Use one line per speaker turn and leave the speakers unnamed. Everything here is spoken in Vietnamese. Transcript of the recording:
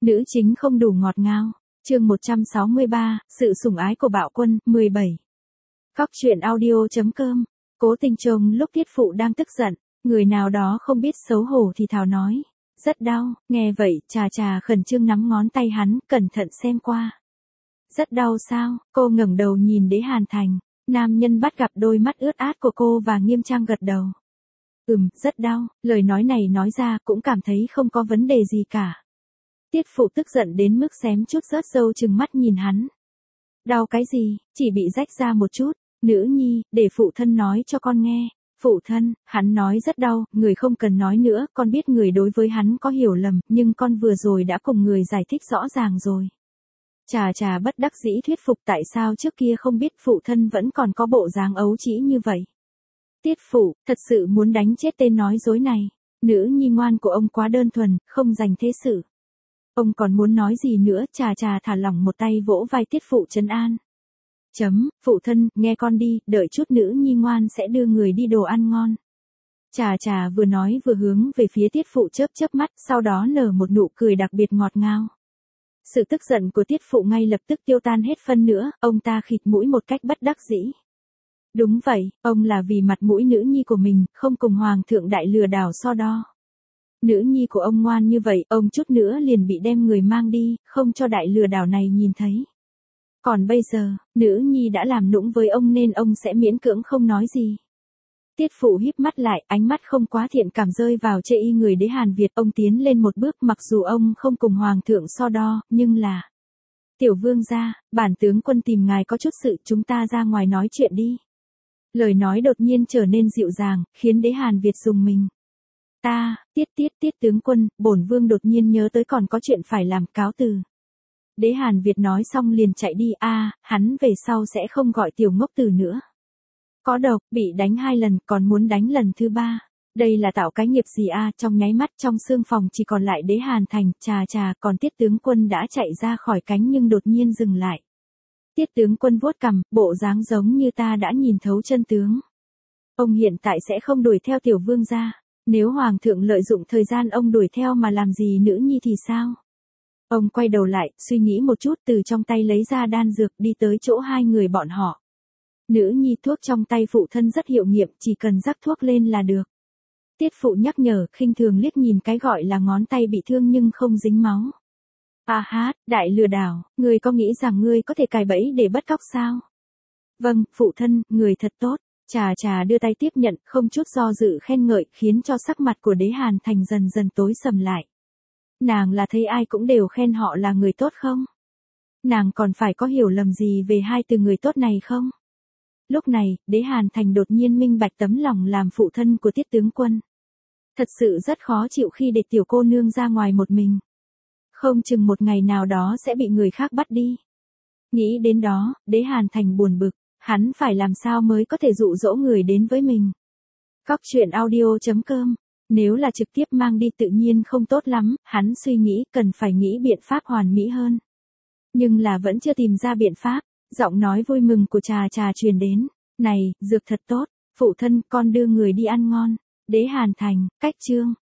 Nữ chính không đủ ngọt ngào. Chương 163, sự sủng ái của Bạo Quân, 17. Cóc truyện audio.com. Cố Tình Trông lúc Tiết Phụ đang tức giận, người nào đó không biết xấu hổ thì thào nói. Rất đau, nghe vậy, Trà khẩn trương nắm ngón tay hắn, cẩn thận xem qua. Rất đau sao? Cô ngẩng đầu nhìn Đế Hàn Thành, nam nhân bắt gặp đôi mắt ướt át của cô và nghiêm trang gật đầu. Rất đau, lời nói này nói ra cũng cảm thấy không có vấn đề gì cả. Tiết Phụ tức giận đến mức xém chút rớt râu trừng mắt nhìn hắn. Đau cái gì, chỉ bị rách ra một chút, nữ nhi, để phụ thân nói cho con nghe. Phụ thân, hắn nói rất đau, người không cần nói nữa, con biết người đối với hắn có hiểu lầm, nhưng con vừa rồi đã cùng người giải thích rõ ràng rồi. Trà bất đắc dĩ thuyết phục tại sao trước kia không biết phụ thân vẫn còn có bộ dáng ấu trĩ như vậy. Tiết Phụ, thật sự muốn đánh chết tên nói dối này. Nữ nhi ngoan của ông quá đơn thuần, không dành thế sự. Ông còn muốn nói gì nữa? Trà thả lỏng một tay vỗ vai Tiết Phụ trấn an. Phụ thân, nghe con đi, đợi chút nữ nhi ngoan sẽ đưa người đi đồ ăn ngon. Trà vừa nói vừa hướng về phía Tiết Phụ chớp mắt, sau đó nở một nụ cười đặc biệt ngọt ngào. Sự tức giận của Tiết Phụ ngay lập tức tiêu tan hết phân nữa, ông ta khịt mũi một cách bất đắc dĩ. Đúng vậy, ông là vì mặt mũi nữ nhi của mình, không cùng hoàng thượng đại lừa đảo so đo. Nữ nhi của ông ngoan như vậy, ông chút nữa liền bị đem người mang đi, không cho đại lừa đảo này nhìn thấy. Còn bây giờ, nữ nhi đã làm nũng với ông nên ông sẽ miễn cưỡng không nói gì. Tiết Phụ híp mắt lại, ánh mắt không quá thiện cảm rơi vào chê y người Đế Hàn Việt. Ông tiến lên một bước, mặc dù ông không cùng hoàng thượng so đo, nhưng là... Tiểu vương gia, bản tướng quân tìm ngài có chút sự, chúng ta ra ngoài nói chuyện đi. Lời nói đột nhiên trở nên dịu dàng, khiến Đế Hàn Việt rùng mình. Tiết tướng quân, bổn vương đột nhiên nhớ tới còn có chuyện phải làm, cáo từ. Đế Hàn Việt nói xong liền chạy đi. Hắn về sau sẽ không gọi tiểu ngốc tử nữa. Có độc, bị đánh 2 lần, còn muốn đánh lần thứ 3. Đây là tạo cái nghiệp gì trong nháy mắt trong xương phòng chỉ còn lại Đế Hàn Thành, Trà còn Tiết tướng quân đã chạy ra khỏi cánh nhưng đột nhiên dừng lại. Tiết tướng quân vuốt cằm, bộ dáng giống như ta đã nhìn thấu chân tướng. Ông hiện tại sẽ không đuổi theo tiểu vương gia. Nếu hoàng thượng lợi dụng thời gian ông đuổi theo mà làm gì nữ nhi thì sao? Ông quay đầu lại, suy nghĩ một chút, từ trong tay lấy ra đan dược, đi tới chỗ hai người bọn họ. Nữ nhi, thuốc trong tay phụ thân rất hiệu nghiệm, chỉ cần rắc thuốc lên là được. Tiết Phụ nhắc nhở, khinh thường liếc nhìn cái gọi là ngón tay bị thương nhưng không dính máu. Đại lừa đảo, ngươi có nghĩ rằng ngươi có thể cài bẫy để bắt cóc sao? Vâng, phụ thân, người thật tốt. Trà đưa tay tiếp nhận, không chút do dự khen ngợi, khiến cho sắc mặt của Đế Hàn Thành dần dần tối sầm lại. Nàng là thấy ai cũng đều khen họ là người tốt không? Nàng còn phải có hiểu lầm gì về hai từ người tốt này không? Lúc này, Đế Hàn Thành đột nhiên minh bạch tấm lòng làm phụ thân của Tiết tướng quân. Thật sự rất khó chịu khi để tiểu cô nương ra ngoài một mình. Không chừng một ngày nào đó sẽ bị người khác bắt đi. Nghĩ đến đó, Đế Hàn Thành buồn bực, hắn phải làm sao mới có thể dụ dỗ người đến với mình. Cóc truyện audio.com. Nếu là trực tiếp mang đi tự nhiên không tốt lắm, hắn suy nghĩ cần phải nghĩ biện pháp hoàn mỹ hơn. Nhưng là vẫn chưa tìm ra biện pháp, giọng nói vui mừng của Trà truyền đến. Này, dược thật tốt, phụ thân, con đưa người đi ăn ngon. Đế Hàn Thành, cách chương.